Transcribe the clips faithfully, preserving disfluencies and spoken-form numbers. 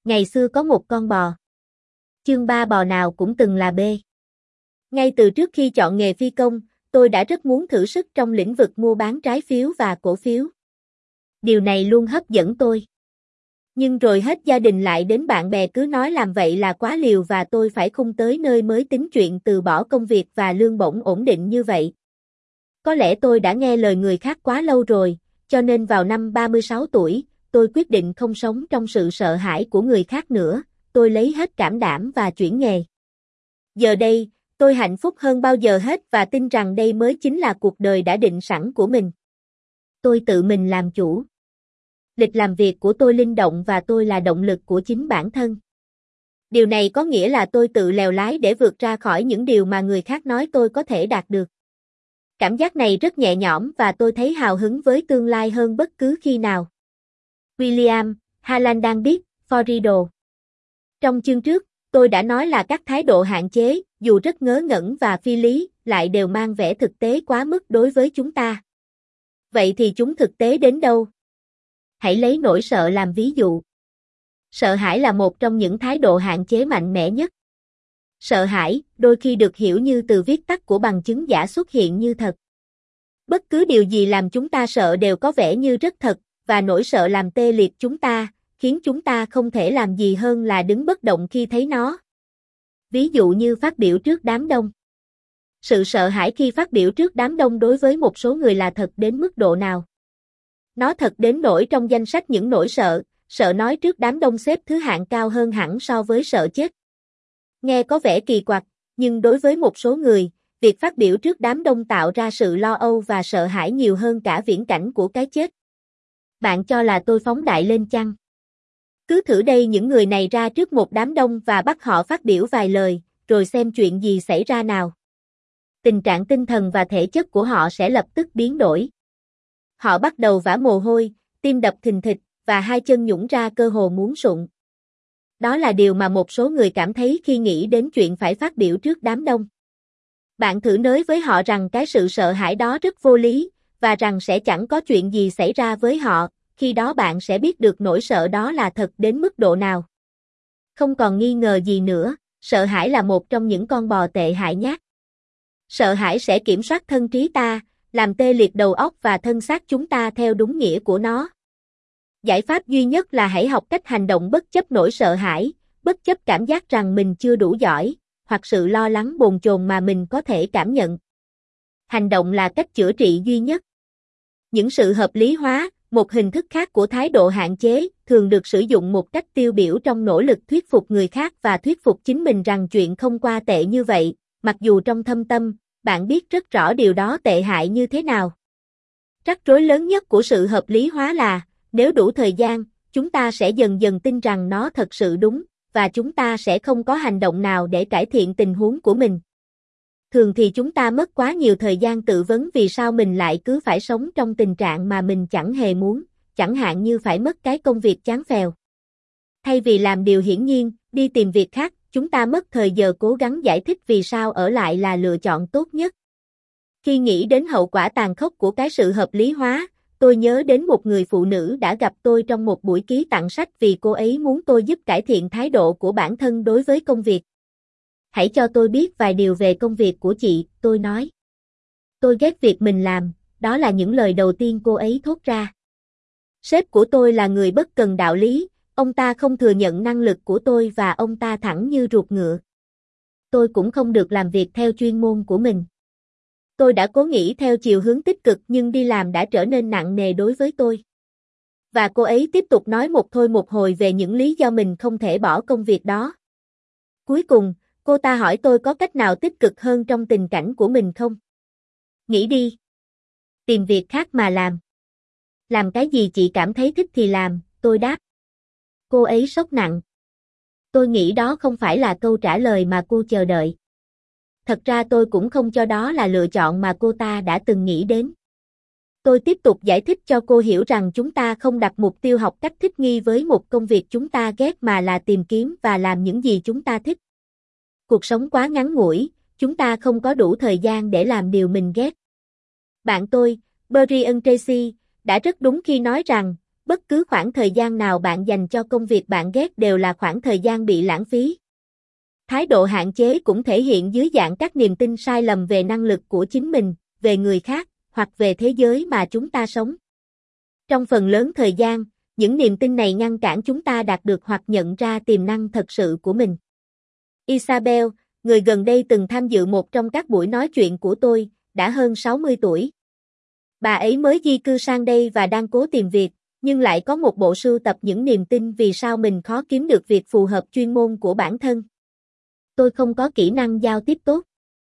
Ngày xưa có một con bò. Chương ba bò nào cũng từng là bê. Ngay từ trước khi chọn nghề phi công, tôi đã rất muốn thử sức trong lĩnh vực mua bán trái phiếu và cổ phiếu. Điều này luôn hấp dẫn tôi. Nhưng rồi hết gia đình lại đến bạn bè cứ nói làm vậy là quá liều và tôi phải khung tới nơi mới tính chuyện từ bỏ công việc và lương bổng ổn định như vậy. Có lẽ tôi đã nghe lời người khác quá lâu rồi, cho nên vào năm ba mươi sáu tuổi, tôi quyết định không sống trong sự sợ hãi của người khác nữa, tôi lấy hết cảm đảm và chuyển nghề. Giờ đây, tôi hạnh phúc hơn bao giờ hết và tin rằng đây mới chính là cuộc đời đã định sẵn của mình. Tôi tự mình làm chủ. Lịch làm việc của tôi linh động và tôi là động lực của chính bản thân. Điều này có nghĩa là tôi tự lèo lái để vượt ra khỏi những điều mà người khác nói tôi có thể đạt được. Cảm giác này rất nhẹ nhõm và tôi thấy hào hứng với tương lai hơn bất cứ khi nào. William, Harlan đang biết, Florido. Trong chương trước, tôi đã nói là các thái độ hạn chế, dù rất ngớ ngẩn và phi lý, lại đều mang vẻ thực tế quá mức đối với chúng ta. Vậy thì chúng thực tế đến đâu? Hãy lấy nỗi sợ làm ví dụ. Sợ hãi là một trong những thái độ hạn chế mạnh mẽ nhất. Sợ hãi, đôi khi được hiểu như từ viết tắt của bằng chứng giả xuất hiện như thật. Bất cứ điều gì làm chúng ta sợ đều có vẻ như rất thật, và nỗi sợ làm tê liệt chúng ta, khiến chúng ta không thể làm gì hơn là đứng bất động khi thấy nó. Ví dụ như phát biểu trước đám đông. Sự sợ hãi khi phát biểu trước đám đông đối với một số người là thật đến mức độ nào? Nó thật đến nỗi trong danh sách những nỗi sợ, sợ nói trước đám đông xếp thứ hạng cao hơn hẳn so với sợ chết. Nghe có vẻ kỳ quặc, nhưng đối với một số người, việc phát biểu trước đám đông tạo ra sự lo âu và sợ hãi nhiều hơn cả viễn cảnh của cái chết. Bạn cho là tôi phóng đại lên chăng? Cứ thử đây những người này ra trước một đám đông và bắt họ phát biểu vài lời, rồi xem chuyện gì xảy ra nào. Tình trạng tinh thần và thể chất của họ sẽ lập tức biến đổi. Họ bắt đầu vã mồ hôi, tim đập thình thịch, và hai chân nhũn ra cơ hồ muốn sụn. Đó là điều mà một số người cảm thấy khi nghĩ đến chuyện phải phát biểu trước đám đông. Bạn thử nói với họ rằng cái sự sợ hãi đó rất vô lý, và rằng sẽ chẳng có chuyện gì xảy ra với họ, khi đó bạn sẽ biết được nỗi sợ đó là thật đến mức độ nào. Không còn nghi ngờ gì nữa, sợ hãi là một trong những con bò tệ hại nhất. Sợ hãi sẽ kiểm soát thân trí ta, làm tê liệt đầu óc và thân xác chúng ta theo đúng nghĩa của nó. Giải pháp duy nhất là hãy học cách hành động bất chấp nỗi sợ hãi, bất chấp cảm giác rằng mình chưa đủ giỏi, hoặc sự lo lắng bồn chồn mà mình có thể cảm nhận. Hành động là cách chữa trị duy nhất. Những sự hợp lý hóa, một hình thức khác của thái độ hạn chế, thường được sử dụng một cách tiêu biểu trong nỗ lực thuyết phục người khác và thuyết phục chính mình rằng chuyện không qua tệ như vậy, mặc dù trong thâm tâm, bạn biết rất rõ điều đó tệ hại như thế nào. Rắc rối lớn nhất của sự hợp lý hóa là, nếu đủ thời gian, chúng ta sẽ dần dần tin rằng nó thật sự đúng, và chúng ta sẽ không có hành động nào để cải thiện tình huống của mình. Thường thì chúng ta mất quá nhiều thời gian tự vấn vì sao mình lại cứ phải sống trong tình trạng mà mình chẳng hề muốn, chẳng hạn như phải mất cái công việc chán phèo. Thay vì làm điều hiển nhiên, đi tìm việc khác, chúng ta mất thời giờ cố gắng giải thích vì sao ở lại là lựa chọn tốt nhất. Khi nghĩ đến hậu quả tàn khốc của cái sự hợp lý hóa, tôi nhớ đến một người phụ nữ đã gặp tôi trong một buổi ký tặng sách vì cô ấy muốn tôi giúp cải thiện thái độ của bản thân đối với công việc. Hãy cho tôi biết vài điều về công việc của chị, tôi nói. Tôi ghét việc mình làm, đó là những lời đầu tiên cô ấy thốt ra. Sếp của tôi là người bất cần đạo lý, ông ta không thừa nhận năng lực của tôi và ông ta thẳng như ruột ngựa. Tôi cũng không được làm việc theo chuyên môn của mình. Tôi đã cố nghĩ theo chiều hướng tích cực nhưng đi làm đã trở nên nặng nề đối với tôi. Và cô ấy tiếp tục nói một thôi một hồi về những lý do mình không thể bỏ công việc đó. Cuối cùng, cô ta hỏi tôi có cách nào tích cực hơn trong tình cảnh của mình không? Nghĩ đi. Tìm việc khác mà làm. Làm cái gì chị cảm thấy thích thì làm, tôi đáp. Cô ấy sốc nặng. Tôi nghĩ đó không phải là câu trả lời mà cô chờ đợi. Thật ra tôi cũng không cho đó là lựa chọn mà cô ta đã từng nghĩ đến. Tôi tiếp tục giải thích cho cô hiểu rằng chúng ta không đặt mục tiêu học cách thích nghi với một công việc chúng ta ghét mà là tìm kiếm và làm những gì chúng ta thích. Cuộc sống quá ngắn ngủi, chúng ta không có đủ thời gian để làm điều mình ghét. Bạn tôi, Brian Tracy, đã rất đúng khi nói rằng, Bất cứ khoảng thời gian nào bạn dành cho công việc bạn ghét đều là khoảng thời gian bị lãng phí. Thái độ hạn chế cũng thể hiện dưới dạng các niềm tin sai lầm về năng lực của chính mình, về người khác, hoặc về thế giới mà chúng ta sống. Trong phần lớn thời gian, những niềm tin này ngăn cản chúng ta đạt được hoặc nhận ra tiềm năng thật sự của mình. Isabel, người gần đây từng tham dự một trong các buổi nói chuyện của tôi, đã hơn sáu mươi tuổi. Bà ấy mới di cư sang đây và đang cố tìm việc, nhưng lại có một bộ sưu tập những niềm tin vì sao mình khó kiếm được việc phù hợp chuyên môn của bản thân. Tôi không có kỹ năng giao tiếp tốt.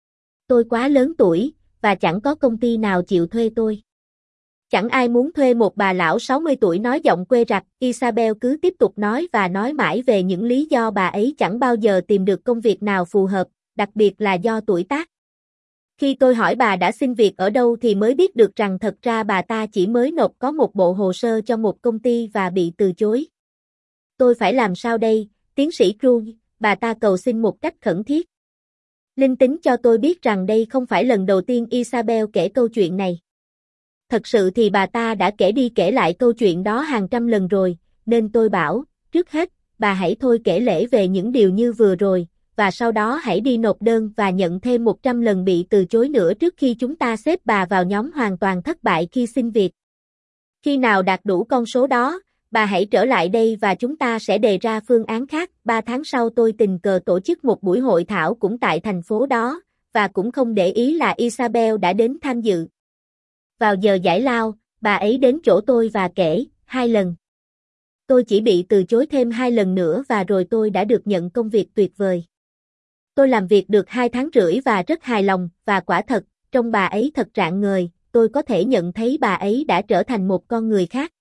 Tôi quá lớn tuổi, và chẳng có công ty nào chịu thuê tôi. Chẳng ai muốn thuê một bà lão sáu mươi tuổi nói giọng quê rặt. Isabel cứ tiếp tục nói và nói mãi về những lý do bà ấy chẳng bao giờ tìm được công việc nào phù hợp, đặc biệt là do tuổi tác. Khi tôi hỏi bà đã xin việc ở đâu thì mới biết được rằng thật ra bà ta chỉ mới nộp có một bộ hồ sơ cho một công ty và bị từ chối. Tôi phải làm sao đây, tiến sĩ Cruz, bà ta cầu xin một cách khẩn thiết. Linh tính cho tôi biết rằng đây không phải lần đầu tiên Isabel kể câu chuyện này. Thật sự thì bà ta đã kể đi kể lại câu chuyện đó hàng trăm lần rồi, nên tôi bảo, trước hết, bà hãy thôi kể lể về những điều như vừa rồi, và sau đó hãy đi nộp đơn và nhận thêm một trăm lần bị từ chối nữa trước khi chúng ta xếp bà vào nhóm hoàn toàn thất bại khi xin việc. Khi nào đạt đủ con số đó, bà hãy trở lại đây và chúng ta sẽ đề ra phương án khác. Ba tháng sau tôi tình cờ tổ chức một buổi hội thảo cũng tại thành phố đó, và cũng không để ý là Isabel đã đến tham dự. Vào giờ giải lao, bà ấy đến chỗ tôi và kể, hai lần. Tôi chỉ bị từ chối thêm hai lần nữa và rồi tôi đã được nhận công việc tuyệt vời. Tôi làm việc được hai tháng rưỡi và rất hài lòng, và quả thật, trông bà ấy thật rạng ngời, tôi có thể nhận thấy bà ấy đã trở thành một con người khác.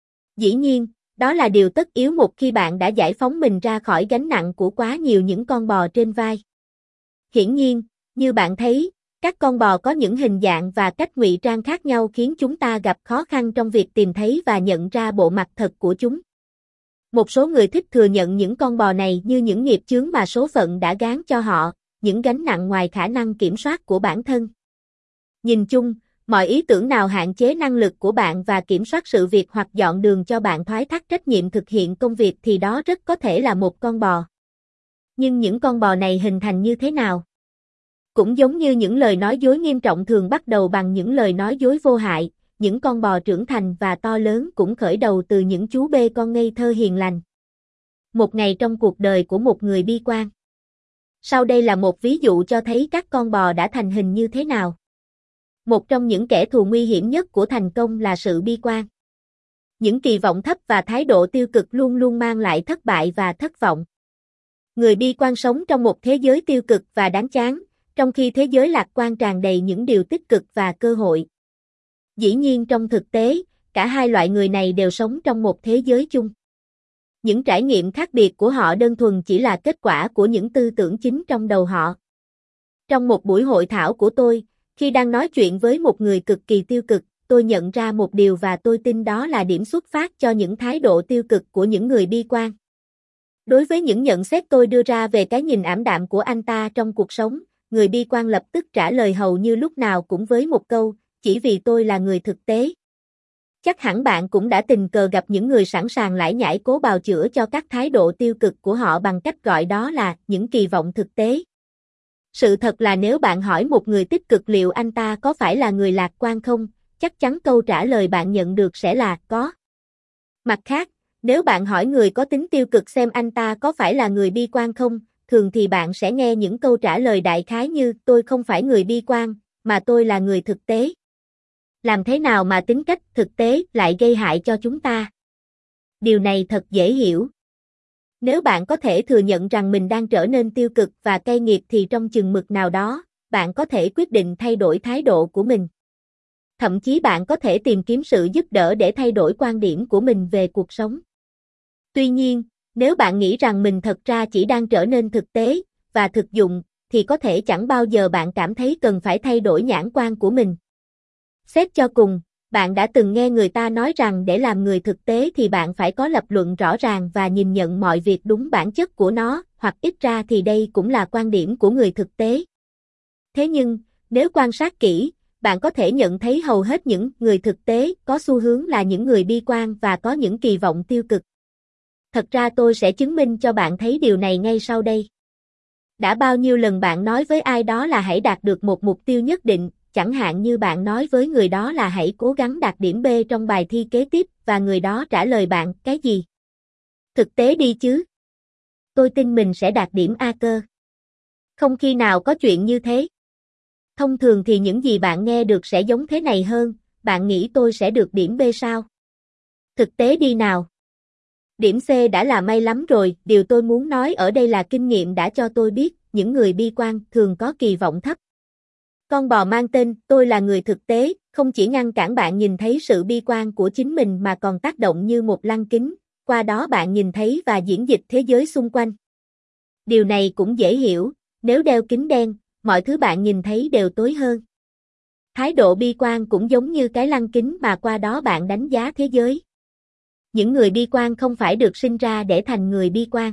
Dĩ nhiên, đó là điều tất yếu một khi bạn đã giải phóng mình ra khỏi gánh nặng của quá nhiều những con bò trên vai. Hiển nhiên, như bạn thấy, các con bò có những hình dạng và cách ngụy trang khác nhau khiến chúng ta gặp khó khăn trong việc tìm thấy và nhận ra bộ mặt thật của chúng. Một số người thích thừa nhận những con bò này như những nghiệp chướng mà số phận đã gán cho họ, những gánh nặng ngoài khả năng kiểm soát của bản thân. Nhìn chung, mọi ý tưởng nào hạn chế năng lực của bạn và kiểm soát sự việc hoặc dọn đường cho bạn thoái thác trách nhiệm thực hiện công việc thì đó rất có thể là một con bò. Nhưng những con bò này hình thành như thế nào? Cũng giống như những lời nói dối nghiêm trọng thường bắt đầu bằng những lời nói dối vô hại, những con bò trưởng thành và to lớn cũng khởi đầu từ những chú bê con ngây thơ hiền lành. Một ngày trong cuộc đời của một người bi quan. Sau đây là một ví dụ cho thấy các con bò đã thành hình như thế nào. Một trong những kẻ thù nguy hiểm nhất của thành công là sự bi quan. Những kỳ vọng thấp và thái độ tiêu cực luôn luôn mang lại thất bại và thất vọng. Người bi quan sống trong một thế giới tiêu cực và đáng chán, trong khi thế giới lạc quan tràn đầy những điều tích cực và cơ hội. Dĩ nhiên trong thực tế, cả hai loại người này đều sống trong một thế giới chung. Những trải nghiệm khác biệt của họ đơn thuần chỉ là kết quả của những tư tưởng chính trong đầu họ. Trong một buổi hội thảo của tôi, khi đang nói chuyện với một người cực kỳ tiêu cực, tôi nhận ra một điều và tôi tin đó là điểm xuất phát cho những thái độ tiêu cực của những người bi quan. Đối với những nhận xét tôi đưa ra về cái nhìn ảm đạm của anh ta trong cuộc sống, người bi quan lập tức trả lời hầu như lúc nào cũng với một câu, chỉ vì tôi là người thực tế. Chắc hẳn bạn cũng đã tình cờ gặp những người sẵn sàng lải nhải cố bào chữa cho các thái độ tiêu cực của họ bằng cách gọi đó là những kỳ vọng thực tế. Sự thật là nếu bạn hỏi một người tích cực liệu anh ta có phải là người lạc quan không, chắc chắn câu trả lời bạn nhận được sẽ là có. Mặt khác, nếu bạn hỏi người có tính tiêu cực xem anh ta có phải là người bi quan không, thường thì bạn sẽ nghe những câu trả lời đại khái như tôi không phải người bi quan, mà tôi là người thực tế. Làm thế nào mà tính cách thực tế lại gây hại cho chúng ta? Điều này thật dễ hiểu. Nếu bạn có thể thừa nhận rằng mình đang trở nên tiêu cực và cay nghiệt thì trong chừng mực nào đó, bạn có thể quyết định thay đổi thái độ của mình. Thậm chí bạn có thể tìm kiếm sự giúp đỡ để thay đổi quan điểm của mình về cuộc sống. Tuy nhiên, nếu bạn nghĩ rằng mình thật ra chỉ đang trở nên thực tế và thực dụng, thì có thể chẳng bao giờ bạn cảm thấy cần phải thay đổi nhãn quan của mình. Xét cho cùng, bạn đã từng nghe người ta nói rằng để làm người thực tế thì bạn phải có lập luận rõ ràng và nhìn nhận mọi việc đúng bản chất của nó, hoặc ít ra thì đây cũng là quan điểm của người thực tế. Thế nhưng, nếu quan sát kỹ, bạn có thể nhận thấy hầu hết những người thực tế có xu hướng là những người bi quan và có những kỳ vọng tiêu cực. Thật ra tôi sẽ chứng minh cho bạn thấy điều này ngay sau đây. Đã bao nhiêu lần bạn nói với ai đó là hãy đạt được một mục tiêu nhất định, chẳng hạn như bạn nói với người đó là hãy cố gắng đạt điểm B trong bài thi kế tiếp và người đó trả lời bạn, cái gì? Thực tế đi chứ. Tôi tin mình sẽ đạt điểm A cơ. Không khi nào có chuyện như thế. Thông thường thì những gì bạn nghe được sẽ giống thế này hơn, bạn nghĩ tôi sẽ được điểm B sao? Thực tế đi nào. Điểm C đã là may lắm rồi, điều tôi muốn nói ở đây là kinh nghiệm đã cho tôi biết, những người bi quan thường có kỳ vọng thấp. Con bò mang tên, tôi là người thực tế, không chỉ ngăn cản bạn nhìn thấy sự bi quan của chính mình mà còn tác động như một lăng kính, qua đó bạn nhìn thấy và diễn dịch thế giới xung quanh. Điều này cũng dễ hiểu, nếu đeo kính đen, mọi thứ bạn nhìn thấy đều tối hơn. Thái độ bi quan cũng giống như cái lăng kính mà qua đó bạn đánh giá thế giới. Những người bi quan không phải được sinh ra để thành người bi quan.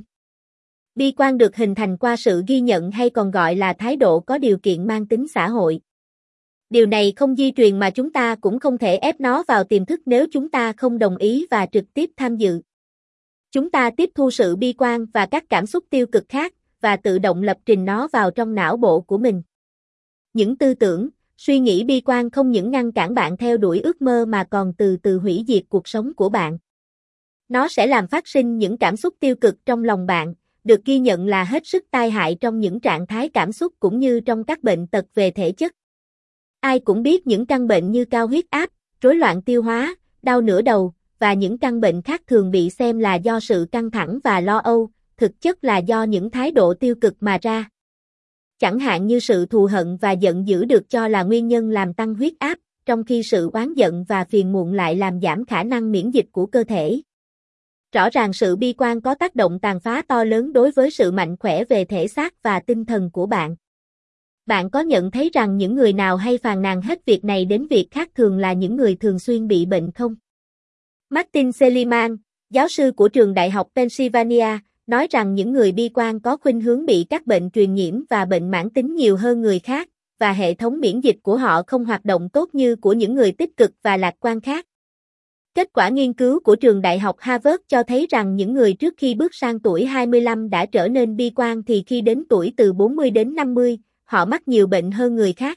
Bi quan được hình thành qua sự ghi nhận hay còn gọi là thái độ có điều kiện mang tính xã hội. Điều này không di truyền mà chúng ta cũng không thể ép nó vào tiềm thức nếu chúng ta không đồng ý và trực tiếp tham dự. Chúng ta tiếp thu sự bi quan và các cảm xúc tiêu cực khác và tự động lập trình nó vào trong não bộ của mình. Những tư tưởng, suy nghĩ bi quan không những ngăn cản bạn theo đuổi ước mơ mà còn từ từ hủy diệt cuộc sống của bạn. Nó sẽ làm phát sinh những cảm xúc tiêu cực trong lòng bạn, được ghi nhận là hết sức tai hại trong những trạng thái cảm xúc cũng như trong các bệnh tật về thể chất. Ai cũng biết những căn bệnh như cao huyết áp, rối loạn tiêu hóa, đau nửa đầu và những căn bệnh khác thường bị xem là do sự căng thẳng và lo âu, thực chất là do những thái độ tiêu cực mà ra. Chẳng hạn như sự thù hận và giận dữ được cho là nguyên nhân làm tăng huyết áp, trong khi sự oán giận và phiền muộn lại làm giảm khả năng miễn dịch của cơ thể. Rõ ràng sự bi quan có tác động tàn phá to lớn đối với sự mạnh khỏe về thể xác và tinh thần của bạn. Bạn có nhận thấy rằng những người nào hay phàn nàn hết việc này đến việc khác thường là những người thường xuyên bị bệnh không? Martin Seligman, giáo sư của trường Đại học Pennsylvania, nói rằng những người bi quan có khuynh hướng bị các bệnh truyền nhiễm và bệnh mãn tính nhiều hơn người khác, và hệ thống miễn dịch của họ không hoạt động tốt như của những người tích cực và lạc quan khác. Kết quả nghiên cứu của trường Đại học Harvard cho thấy rằng những người trước khi bước sang tuổi hai mươi lăm đã trở nên bi quan thì khi đến tuổi từ bốn mươi đến năm mươi, họ mắc nhiều bệnh hơn người khác.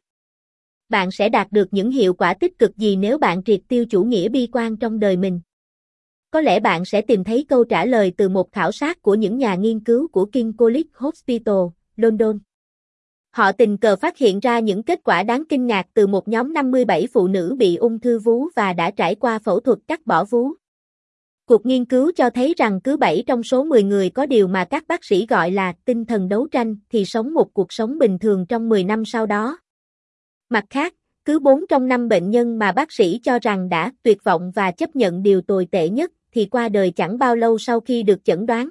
Bạn sẽ đạt được những hiệu quả tích cực gì nếu bạn triệt tiêu chủ nghĩa bi quan trong đời mình? Có lẽ bạn sẽ tìm thấy câu trả lời từ một khảo sát của những nhà nghiên cứu của King College Hospital, London. Họ tình cờ phát hiện ra những kết quả đáng kinh ngạc từ một nhóm năm mươi bảy phụ nữ bị ung thư vú và đã trải qua phẫu thuật cắt bỏ vú. Cuộc nghiên cứu cho thấy rằng cứ bảy trong số mười người có điều mà các bác sĩ gọi là tinh thần đấu tranh thì sống một cuộc sống bình thường trong mười năm sau đó. Mặt khác, cứ bốn trong năm bệnh nhân mà bác sĩ cho rằng đã tuyệt vọng và chấp nhận điều tồi tệ nhất thì qua đời chẳng bao lâu sau khi được chẩn đoán.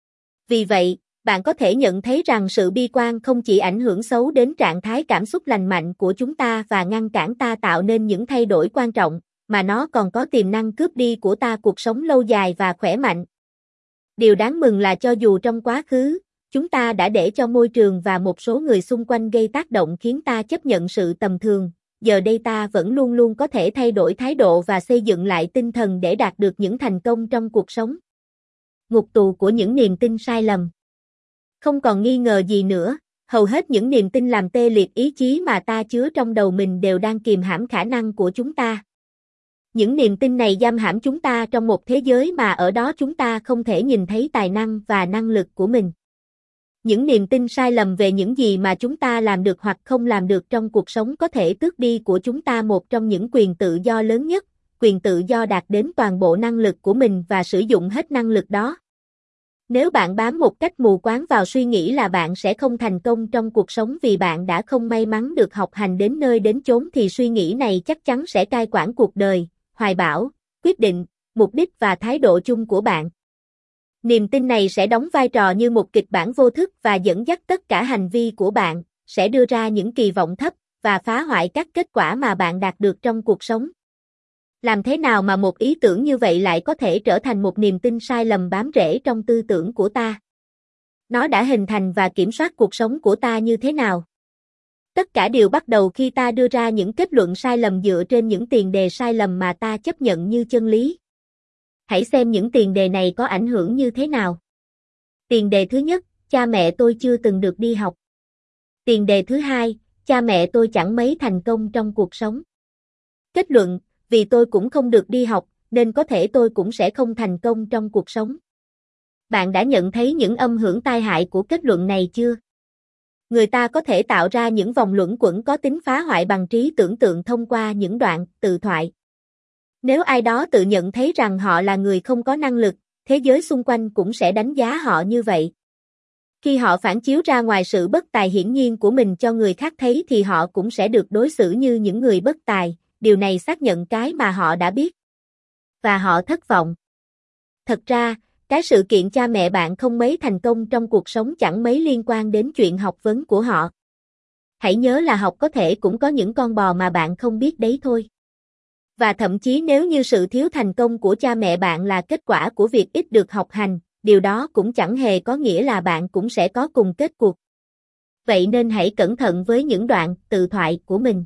Vì vậy, bạn có thể nhận thấy rằng sự bi quan không chỉ ảnh hưởng xấu đến trạng thái cảm xúc lành mạnh của chúng ta và ngăn cản ta tạo nên những thay đổi quan trọng, mà nó còn có tiềm năng cướp đi của ta cuộc sống lâu dài và khỏe mạnh. Điều đáng mừng là cho dù trong quá khứ, chúng ta đã để cho môi trường và một số người xung quanh gây tác động khiến ta chấp nhận sự tầm thường, giờ đây ta vẫn luôn luôn có thể thay đổi thái độ và xây dựng lại tinh thần để đạt được những thành công trong cuộc sống. Ngục tù của những niềm tin sai lầm. Không còn nghi ngờ gì nữa, hầu hết những niềm tin làm tê liệt ý chí mà ta chứa trong đầu mình đều đang kìm hãm khả năng của chúng ta. Những niềm tin này giam hãm chúng ta trong một thế giới mà ở đó chúng ta không thể nhìn thấy tài năng và năng lực của mình. Những niềm tin sai lầm về những gì mà chúng ta làm được hoặc không làm được trong cuộc sống có thể tước đi của chúng ta một trong những quyền tự do lớn nhất, quyền tự do đạt đến toàn bộ năng lực của mình và sử dụng hết năng lực đó. Nếu bạn bám một cách mù quáng vào suy nghĩ là bạn sẽ không thành công trong cuộc sống vì bạn đã không may mắn được học hành đến nơi đến chốn thì suy nghĩ này chắc chắn sẽ cai quản cuộc đời, hoài bão, quyết định, mục đích và thái độ chung của bạn. Niềm tin này sẽ đóng vai trò như một kịch bản vô thức và dẫn dắt tất cả hành vi của bạn, sẽ đưa ra những kỳ vọng thấp và phá hoại các kết quả mà bạn đạt được trong cuộc sống. Làm thế nào mà một ý tưởng như vậy lại có thể trở thành một niềm tin sai lầm bám rễ trong tư tưởng của ta? Nó đã hình thành và kiểm soát cuộc sống của ta như thế nào? Tất cả đều bắt đầu khi ta đưa ra những kết luận sai lầm dựa trên những tiền đề sai lầm mà ta chấp nhận như chân lý. Hãy xem những tiền đề này có ảnh hưởng như thế nào. Tiền đề thứ nhất, cha mẹ tôi chưa từng được đi học. Tiền đề thứ hai, cha mẹ tôi chẳng mấy thành công trong cuộc sống. Kết luận, vì tôi cũng không được đi học, nên có thể tôi cũng sẽ không thành công trong cuộc sống. Bạn đã nhận thấy những âm hưởng tai hại của kết luận này chưa? Người ta có thể tạo ra những vòng luẩn quẩn có tính phá hoại bằng trí tưởng tượng thông qua những đoạn tự thoại. Nếu ai đó tự nhận thấy rằng họ là người không có năng lực, thế giới xung quanh cũng sẽ đánh giá họ như vậy. Khi họ phản chiếu ra ngoài sự bất tài hiển nhiên của mình cho người khác thấy thì họ cũng sẽ được đối xử như những người bất tài, điều này xác nhận cái mà họ đã biết. Và họ thất vọng. Thật ra, cái sự kiện cha mẹ bạn không mấy thành công trong cuộc sống chẳng mấy liên quan đến chuyện học vấn của họ. Hãy nhớ là học có thể cũng có những con bò mà bạn không biết đấy thôi. Và thậm chí nếu như sự thiếu thành công của cha mẹ bạn là kết quả của việc ít được học hành, điều đó cũng chẳng hề có nghĩa là bạn cũng sẽ có cùng kết cuộc. Vậy nên hãy cẩn thận với những đoạn tự thoại của mình.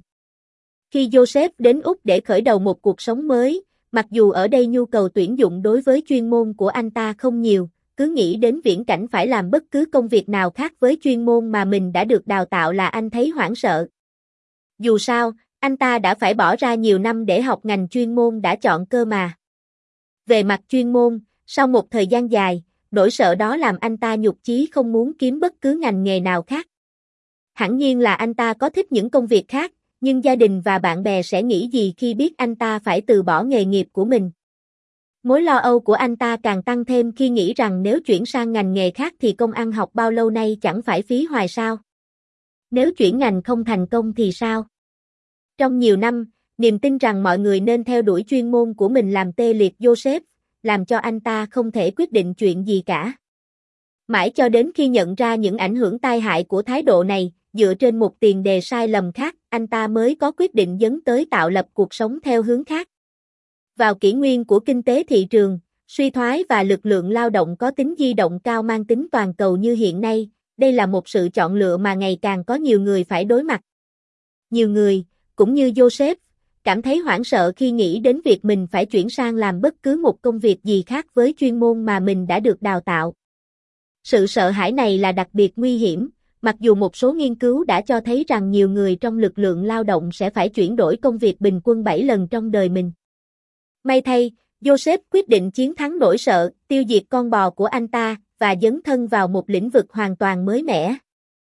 Khi Joseph đến Úc để khởi đầu một cuộc sống mới, mặc dù ở đây nhu cầu tuyển dụng đối với chuyên môn của anh ta không nhiều, cứ nghĩ đến viễn cảnh phải làm bất cứ công việc nào khác với chuyên môn mà mình đã được đào tạo là anh thấy hoảng sợ. Dù sao, anh ta đã phải bỏ ra nhiều năm để học ngành chuyên môn đã chọn cơ mà. Về mặt chuyên môn, sau một thời gian dài, nỗi sợ đó làm anh ta nhụt chí không muốn kiếm bất cứ ngành nghề nào khác. Hẳn nhiên là anh ta có thích những công việc khác, nhưng gia đình và bạn bè sẽ nghĩ gì khi biết anh ta phải từ bỏ nghề nghiệp của mình. Mối lo âu của anh ta càng tăng thêm khi nghĩ rằng nếu chuyển sang ngành nghề khác thì công ăn học bao lâu nay chẳng phải phí hoài sao? Nếu chuyển ngành không thành công thì sao? Trong nhiều năm, niềm tin rằng mọi người nên theo đuổi chuyên môn của mình làm tê liệt Joseph, làm cho anh ta không thể quyết định chuyện gì cả. Mãi cho đến khi nhận ra những ảnh hưởng tai hại của thái độ này, dựa trên một tiền đề sai lầm khác, anh ta mới có quyết định dấn tới tạo lập cuộc sống theo hướng khác. Vào kỷ nguyên của kinh tế thị trường, suy thoái và lực lượng lao động có tính di động cao mang tính toàn cầu như hiện nay, đây là một sự chọn lựa mà ngày càng có nhiều người phải đối mặt. Nhiều người, cũng như Joseph, cảm thấy hoảng sợ khi nghĩ đến việc mình phải chuyển sang làm bất cứ một công việc gì khác với chuyên môn mà mình đã được đào tạo. Sự sợ hãi này là đặc biệt nguy hiểm, mặc dù một số nghiên cứu đã cho thấy rằng nhiều người trong lực lượng lao động sẽ phải chuyển đổi công việc bình quân bảy lần trong đời mình. May thay, Joseph quyết định chiến thắng nỗi sợ, tiêu diệt con bò của anh ta, và dấn thân vào một lĩnh vực hoàn toàn mới mẻ.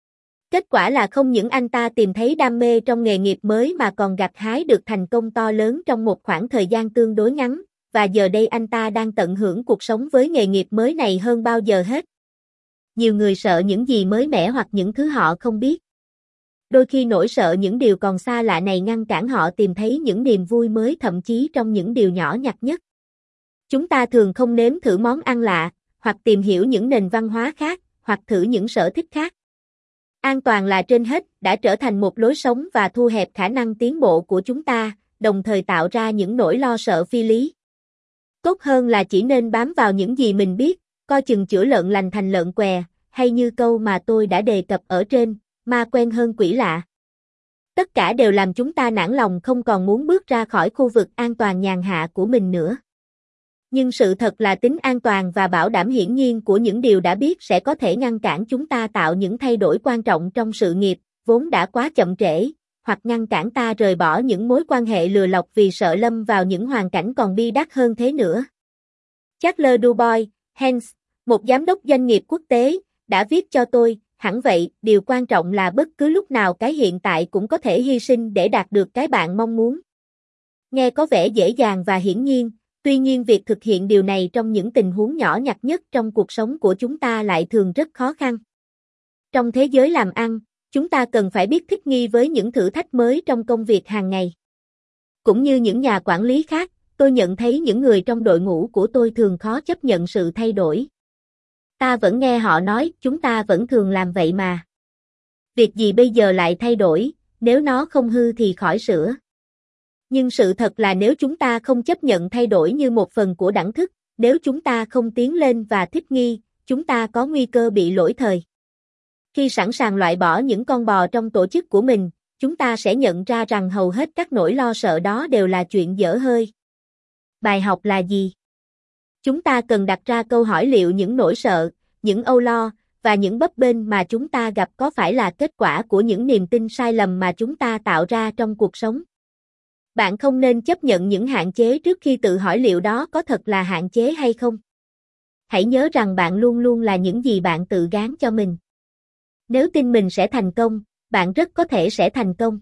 Kết quả là không những anh ta tìm thấy đam mê trong nghề nghiệp mới mà còn gặt hái được thành công to lớn trong một khoảng thời gian tương đối ngắn, và giờ đây anh ta đang tận hưởng cuộc sống với nghề nghiệp mới này hơn bao giờ hết. Nhiều người sợ những gì mới mẻ hoặc những thứ họ không biết. Đôi khi nỗi sợ những điều còn xa lạ này ngăn cản họ tìm thấy những niềm vui mới thậm chí trong những điều nhỏ nhặt nhất. Chúng ta thường không nếm thử món ăn lạ, hoặc tìm hiểu những nền văn hóa khác, hoặc thử những sở thích khác. An toàn là trên hết, đã trở thành một lối sống và thu hẹp khả năng tiến bộ của chúng ta, đồng thời tạo ra những nỗi lo sợ phi lý. Tốt hơn là chỉ nên bám vào những gì mình biết, coi chừng chữa lợn lành thành lợn què, hay như câu mà tôi đã đề cập ở trên, ma quen hơn quỷ lạ. Tất cả đều làm chúng ta nản lòng không còn muốn bước ra khỏi khu vực an toàn nhàn hạ của mình nữa. Nhưng sự thật là tính an toàn và bảo đảm hiển nhiên của những điều đã biết sẽ có thể ngăn cản chúng ta tạo những thay đổi quan trọng trong sự nghiệp, vốn đã quá chậm trễ, hoặc ngăn cản ta rời bỏ những mối quan hệ lừa lọc vì sợ lâm vào những hoàn cảnh còn bi đát hơn thế nữa. Charles Dubois Hens, một giám đốc doanh nghiệp quốc tế, đã viết cho tôi, hẳn vậy, điều quan trọng là bất cứ lúc nào cái hiện tại cũng có thể hy sinh để đạt được cái bạn mong muốn. Nghe có vẻ dễ dàng và hiển nhiên, tuy nhiên việc thực hiện điều này trong những tình huống nhỏ nhặt nhất trong cuộc sống của chúng ta lại thường rất khó khăn. Trong thế giới làm ăn, chúng ta cần phải biết thích nghi với những thử thách mới trong công việc hàng ngày. Cũng như những nhà quản lý khác, tôi nhận thấy những người trong đội ngũ của tôi thường khó chấp nhận sự thay đổi. Ta vẫn nghe họ nói, chúng ta vẫn thường làm vậy mà. Việc gì bây giờ lại thay đổi, nếu nó không hư thì khỏi sửa. Nhưng sự thật là nếu chúng ta không chấp nhận thay đổi như một phần của đẳng thức, nếu chúng ta không tiến lên và thích nghi, chúng ta có nguy cơ bị lỗi thời. Khi sẵn sàng loại bỏ những con bò trong tổ chức của mình, chúng ta sẽ nhận ra rằng hầu hết các nỗi lo sợ đó đều là chuyện dở hơi. Bài học là gì? Chúng ta cần đặt ra câu hỏi liệu những nỗi sợ, những âu lo, và những bấp bênh mà chúng ta gặp có phải là kết quả của những niềm tin sai lầm mà chúng ta tạo ra trong cuộc sống. Bạn không nên chấp nhận những hạn chế trước khi tự hỏi liệu đó có thật là hạn chế hay không. Hãy nhớ rằng bạn luôn luôn là những gì bạn tự gán cho mình. Nếu tin mình sẽ thành công, bạn rất có thể sẽ thành công.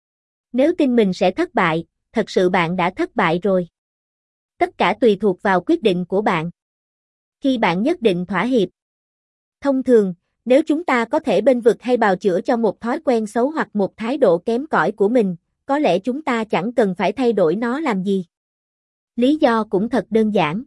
Nếu tin mình sẽ thất bại, thật sự bạn đã thất bại rồi. Tất cả tùy thuộc vào quyết định của bạn. Khi bạn nhất định thỏa hiệp. Thông thường, nếu chúng ta có thể bênh vực hay bào chữa cho một thói quen xấu hoặc một thái độ kém cỏi của mình, có lẽ chúng ta chẳng cần phải thay đổi nó làm gì. Lý do cũng thật đơn giản.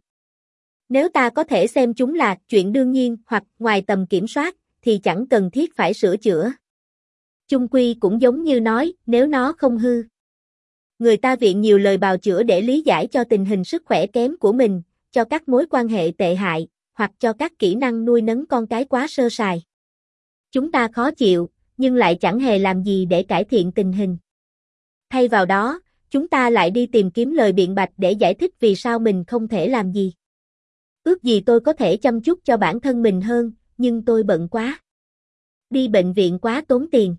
Nếu ta có thể xem chúng là chuyện đương nhiên hoặc ngoài tầm kiểm soát, thì chẳng cần thiết phải sửa chữa. Chung quy cũng giống như nói, nếu nó không hư. Người ta viện nhiều lời bào chữa để lý giải cho tình hình sức khỏe kém của mình, cho các mối quan hệ tệ hại, hoặc cho các kỹ năng nuôi nấng con cái quá sơ sài. Chúng ta khó chịu, nhưng lại chẳng hề làm gì để cải thiện tình hình. Thay vào đó, chúng ta lại đi tìm kiếm lời biện bạch để giải thích vì sao mình không thể làm gì. Ước gì tôi có thể chăm chút cho bản thân mình hơn, nhưng tôi bận quá. Đi bệnh viện quá tốn tiền.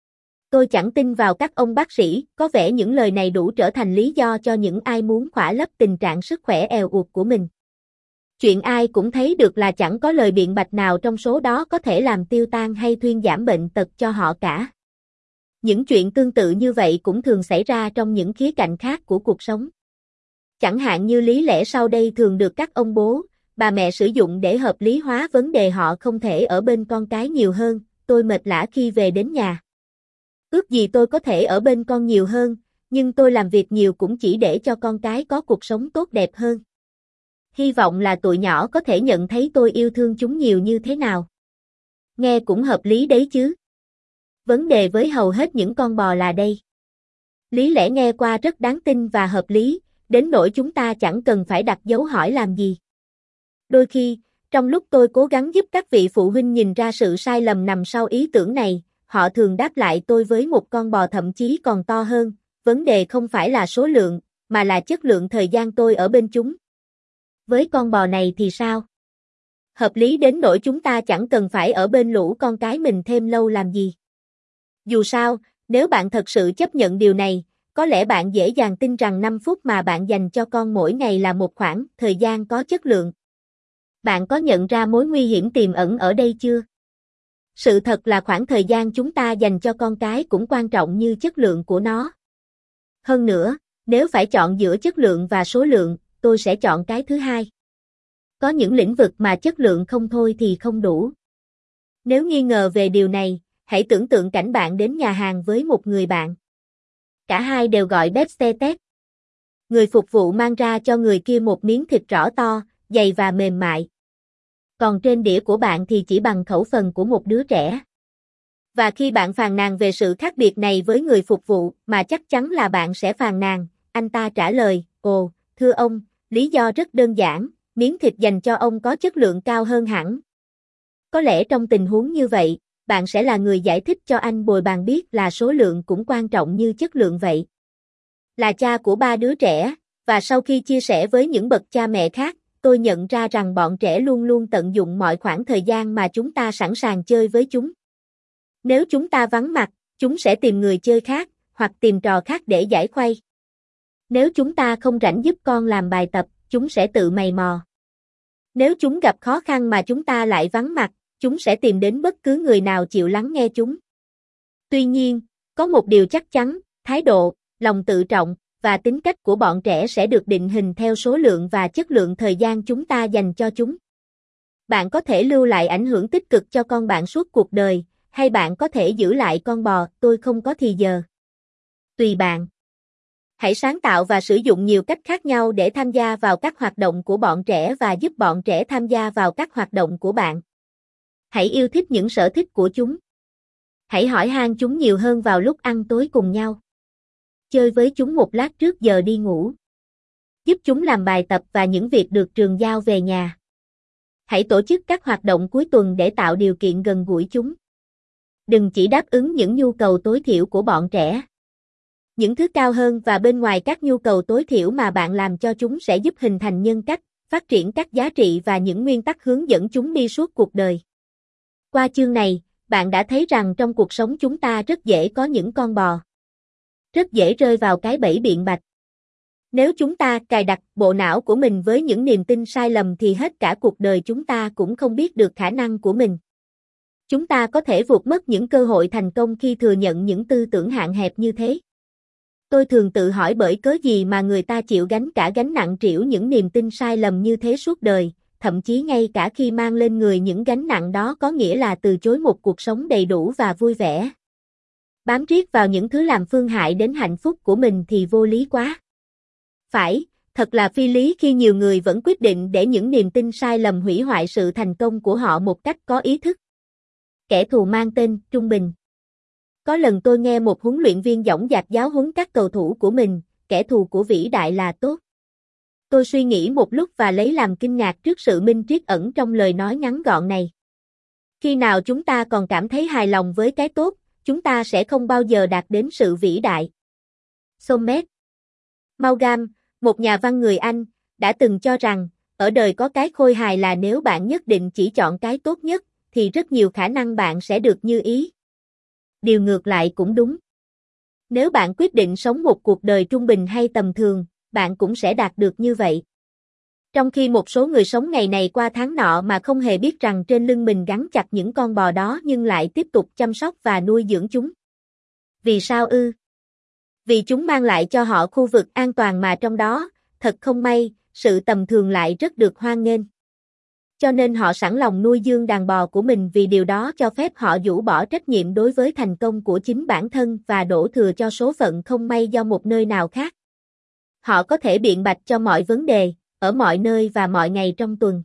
Tôi chẳng tin vào các ông bác sĩ, có vẻ những lời này đủ trở thành lý do cho những ai muốn khỏa lấp tình trạng sức khỏe èo uột của mình. Chuyện ai cũng thấy được là chẳng có lời biện bạch nào trong số đó có thể làm tiêu tan hay thuyên giảm bệnh tật cho họ cả. Những chuyện tương tự như vậy cũng thường xảy ra trong những khía cạnh khác của cuộc sống. Chẳng hạn như lý lẽ sau đây thường được các ông bố, bà mẹ sử dụng để hợp lý hóa vấn đề họ không thể ở bên con cái nhiều hơn, tôi mệt lả khi về đến nhà. Ước gì tôi có thể ở bên con nhiều hơn, nhưng tôi làm việc nhiều cũng chỉ để cho con cái có cuộc sống tốt đẹp hơn. Hy vọng là tụi nhỏ có thể nhận thấy tôi yêu thương chúng nhiều như thế nào. Nghe cũng hợp lý đấy chứ. Vấn đề với hầu hết những con bò là đây. Lý lẽ nghe qua rất đáng tin và hợp lý, đến nỗi chúng ta chẳng cần phải đặt dấu hỏi làm gì. Đôi khi, trong lúc tôi cố gắng giúp các vị phụ huynh nhìn ra sự sai lầm nằm sau ý tưởng này, họ thường đáp lại tôi với một con bò thậm chí còn to hơn, vấn đề không phải là số lượng, mà là chất lượng thời gian tôi ở bên chúng. Với con bò này thì sao? Hợp lý đến nỗi chúng ta chẳng cần phải ở bên lũ con cái mình thêm lâu làm gì. Dù sao, nếu bạn thật sự chấp nhận điều này, có lẽ bạn dễ dàng tin rằng năm phút mà bạn dành cho con mỗi ngày là một khoảng thời gian có chất lượng. Bạn có nhận ra mối nguy hiểm tiềm ẩn ở đây chưa? Sự thật là khoảng thời gian chúng ta dành cho con cái cũng quan trọng như chất lượng của nó. Hơn nữa, nếu phải chọn giữa chất lượng và số lượng, tôi sẽ chọn cái thứ hai. Có những lĩnh vực mà chất lượng không thôi thì không đủ. Nếu nghi ngờ về điều này, hãy tưởng tượng cảnh bạn đến nhà hàng với một người bạn. Cả hai đều gọi bếp-tê-tét. Người phục vụ mang ra cho người kia một miếng thịt rõ to, dày và mềm mại. Còn trên đĩa của bạn thì chỉ bằng khẩu phần của một đứa trẻ. Và khi bạn phàn nàn về sự khác biệt này với người phục vụ, mà chắc chắn là bạn sẽ phàn nàn, anh ta trả lời, ồ, thưa ông, lý do rất đơn giản, miếng thịt dành cho ông có chất lượng cao hơn hẳn. Có lẽ trong tình huống như vậy, bạn sẽ là người giải thích cho anh bồi bàn biết là số lượng cũng quan trọng như chất lượng vậy. Là cha của ba đứa trẻ, và sau khi chia sẻ với những bậc cha mẹ khác, tôi nhận ra rằng bọn trẻ luôn luôn tận dụng mọi khoảng thời gian mà chúng ta sẵn sàng chơi với chúng. Nếu chúng ta vắng mặt, chúng sẽ tìm người chơi khác, hoặc tìm trò khác để giải khuây. Nếu chúng ta không rảnh giúp con làm bài tập, chúng sẽ tự mày mò. Nếu chúng gặp khó khăn mà chúng ta lại vắng mặt, chúng sẽ tìm đến bất cứ người nào chịu lắng nghe chúng. Tuy nhiên, có một điều chắc chắn, thái độ, lòng tự trọng và tính cách của bọn trẻ sẽ được định hình theo số lượng và chất lượng thời gian chúng ta dành cho chúng. Bạn có thể lưu lại ảnh hưởng tích cực cho con bạn suốt cuộc đời, hay bạn có thể giữ lại con bò, tôi không có thì giờ. Tùy bạn. Hãy sáng tạo và sử dụng nhiều cách khác nhau để tham gia vào các hoạt động của bọn trẻ và giúp bọn trẻ tham gia vào các hoạt động của bạn. Hãy yêu thích những sở thích của chúng. Hãy hỏi han chúng nhiều hơn vào lúc ăn tối cùng nhau. Chơi với chúng một lát trước giờ đi ngủ. Giúp chúng làm bài tập và những việc được trường giao về nhà. Hãy tổ chức các hoạt động cuối tuần để tạo điều kiện gần gũi chúng. Đừng chỉ đáp ứng những nhu cầu tối thiểu của bọn trẻ. Những thứ cao hơn và bên ngoài các nhu cầu tối thiểu mà bạn làm cho chúng sẽ giúp hình thành nhân cách, phát triển các giá trị và những nguyên tắc hướng dẫn chúng đi suốt cuộc đời. Qua chương này, bạn đã thấy rằng trong cuộc sống chúng ta rất dễ có những con bò. Rất dễ rơi vào cái bẫy biện bạch. Nếu chúng ta cài đặt bộ não của mình với những niềm tin sai lầm thì hết cả cuộc đời chúng ta cũng không biết được khả năng của mình. Chúng ta có thể vụt mất những cơ hội thành công khi thừa nhận những tư tưởng hạn hẹp như thế. Tôi thường tự hỏi bởi cớ gì mà người ta chịu gánh cả gánh nặng trĩu những niềm tin sai lầm như thế suốt đời, thậm chí ngay cả khi mang lên người những gánh nặng đó có nghĩa là từ chối một cuộc sống đầy đủ và vui vẻ. Bám riết vào những thứ làm phương hại đến hạnh phúc của mình thì vô lý quá. Phải, thật là phi lý khi nhiều người vẫn quyết định để những niềm tin sai lầm hủy hoại sự thành công của họ một cách có ý thức. Kẻ thù mang tên Trung Bình. Có lần tôi nghe một huấn luyện viên dõng dạc giáo huấn các cầu thủ của mình, kẻ thù của vĩ đại là tốt. Tôi suy nghĩ một lúc và lấy làm kinh ngạc trước sự minh triết ẩn trong lời nói ngắn gọn này. Khi nào chúng ta còn cảm thấy hài lòng với cái tốt, chúng ta sẽ không bao giờ đạt đến sự vĩ đại. Somet Maugham, một nhà văn người Anh, đã từng cho rằng, ở đời có cái khôi hài là nếu bạn nhất định chỉ chọn cái tốt nhất, thì rất nhiều khả năng bạn sẽ được như ý. Điều ngược lại cũng đúng. Nếu bạn quyết định sống một cuộc đời trung bình hay tầm thường, bạn cũng sẽ đạt được như vậy. Trong khi một số người sống ngày này qua tháng nọ mà không hề biết rằng trên lưng mình gắn chặt những con bò đó nhưng lại tiếp tục chăm sóc và nuôi dưỡng chúng. Vì sao ư? Vì chúng mang lại cho họ khu vực an toàn mà trong đó, thật không may, sự tầm thường lại rất được hoan nghênh. Cho nên họ sẵn lòng nuôi dưỡng đàn bò của mình vì điều đó cho phép họ rũ bỏ trách nhiệm đối với thành công của chính bản thân và đổ thừa cho số phận không may do một nơi nào khác. Họ có thể biện bạch cho mọi vấn đề, ở mọi nơi và mọi ngày trong tuần.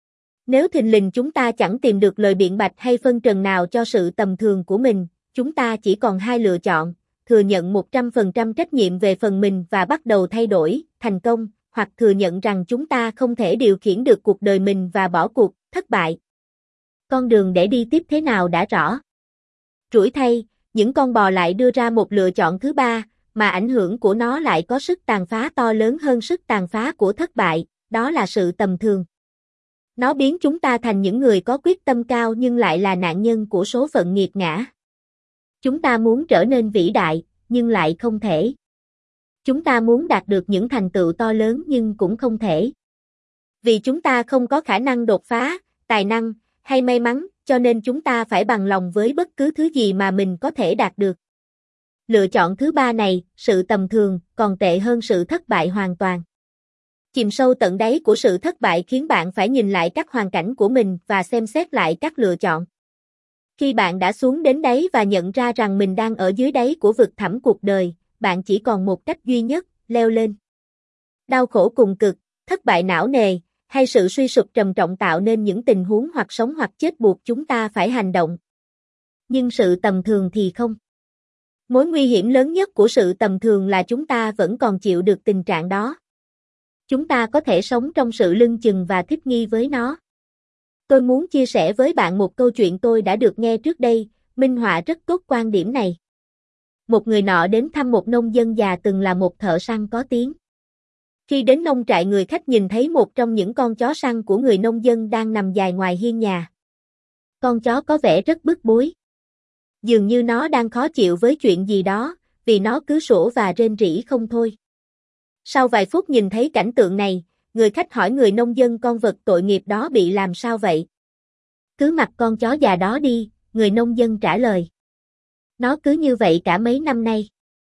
Nếu thình lình chúng ta chẳng tìm được lời biện bạch hay phân trần nào cho sự tầm thường của mình, chúng ta chỉ còn hai lựa chọn, thừa nhận một trăm phần trăm trách nhiệm về phần mình và bắt đầu thay đổi, thành công, hoặc thừa nhận rằng chúng ta không thể điều khiển được cuộc đời mình và bỏ cuộc, thất bại. Con đường để đi tiếp thế nào đã rõ. Rủi thay, những con bò lại đưa ra một lựa chọn thứ ba, mà ảnh hưởng của nó lại có sức tàn phá to lớn hơn sức tàn phá của thất bại, đó là sự tầm thường. Nó biến chúng ta thành những người có quyết tâm cao nhưng lại là nạn nhân của số phận nghiệt ngã. Chúng ta muốn trở nên vĩ đại, nhưng lại không thể. Chúng ta muốn đạt được những thành tựu to lớn nhưng cũng không thể. Vì chúng ta không có khả năng đột phá, tài năng, hay may mắn, cho nên chúng ta phải bằng lòng với bất cứ thứ gì mà mình có thể đạt được. Lựa chọn thứ ba này, sự tầm thường, còn tệ hơn sự thất bại hoàn toàn. Chìm sâu tận đáy của sự thất bại khiến bạn phải nhìn lại các hoàn cảnh của mình và xem xét lại các lựa chọn. Khi bạn đã xuống đến đáy và nhận ra rằng mình đang ở dưới đáy của vực thẳm cuộc đời, bạn chỉ còn một cách duy nhất, leo lên. Đau khổ cùng cực, thất bại não nề, hay sự suy sụp trầm trọng tạo nên những tình huống hoặc sống hoặc chết buộc chúng ta phải hành động. Nhưng sự tầm thường thì không. Mối nguy hiểm lớn nhất của sự tầm thường là chúng ta vẫn còn chịu được tình trạng đó. Chúng ta có thể sống trong sự lưng chừng và thích nghi với nó. Tôi muốn chia sẻ với bạn một câu chuyện tôi đã được nghe trước đây, minh họa rất tốt quan điểm này. Một người nọ đến thăm một nông dân già từng là một thợ săn có tiếng. Khi đến nông trại người khách nhìn thấy một trong những con chó săn của người nông dân đang nằm dài ngoài hiên nhà. Con chó có vẻ rất bức bối. Dường như nó đang khó chịu với chuyện gì đó, vì nó cứ sủa và rên rỉ không thôi. Sau vài phút nhìn thấy cảnh tượng này, người khách hỏi người nông dân con vật tội nghiệp đó bị làm sao vậy? Cứ mặc con chó già đó đi, người nông dân trả lời. Nó cứ như vậy cả mấy năm nay.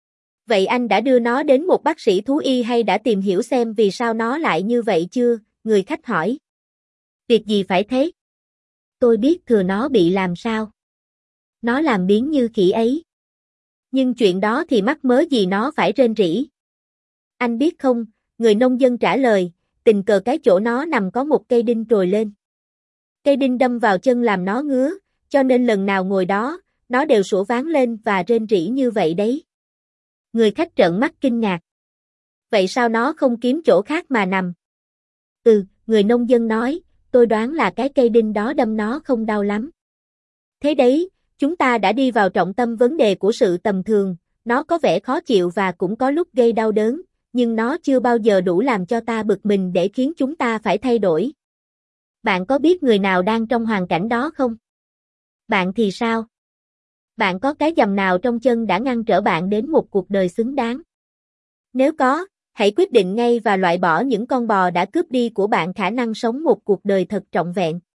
Vậy anh đã đưa nó đến một bác sĩ thú y hay đã tìm hiểu xem vì sao nó lại như vậy chưa? Người khách hỏi. Việc gì phải thế? Tôi biết thừa nó bị làm sao. Nó làm biếng như khỉ ấy. Nhưng chuyện đó thì mắc mớ gì nó phải rên rỉ. Anh biết không, người nông dân trả lời, tình cờ cái chỗ nó nằm có một cây đinh trồi lên. Cây đinh đâm vào chân làm nó ngứa, cho nên lần nào ngồi đó, nó đều sủa váng lên và rên rỉ như vậy đấy. Người khách trợn mắt kinh ngạc. Vậy sao nó không kiếm chỗ khác mà nằm? Ừ, người nông dân nói, tôi đoán là cái cây đinh đó đâm nó không đau lắm. Thế đấy, Chúng ta đã đi vào trọng tâm vấn đề của sự tầm thường, nó có vẻ khó chịu và cũng có lúc gây đau đớn, nhưng nó chưa bao giờ đủ làm cho ta bực mình để khiến chúng ta phải thay đổi. Bạn có biết người nào đang trong hoàn cảnh đó không? Bạn thì sao? Bạn có cái giầm nào trong chân đã ngăn trở bạn đến một cuộc đời xứng đáng? Nếu có, hãy quyết định ngay và loại bỏ những con bò đã cướp đi của bạn khả năng sống một cuộc đời thật trọn vẹn.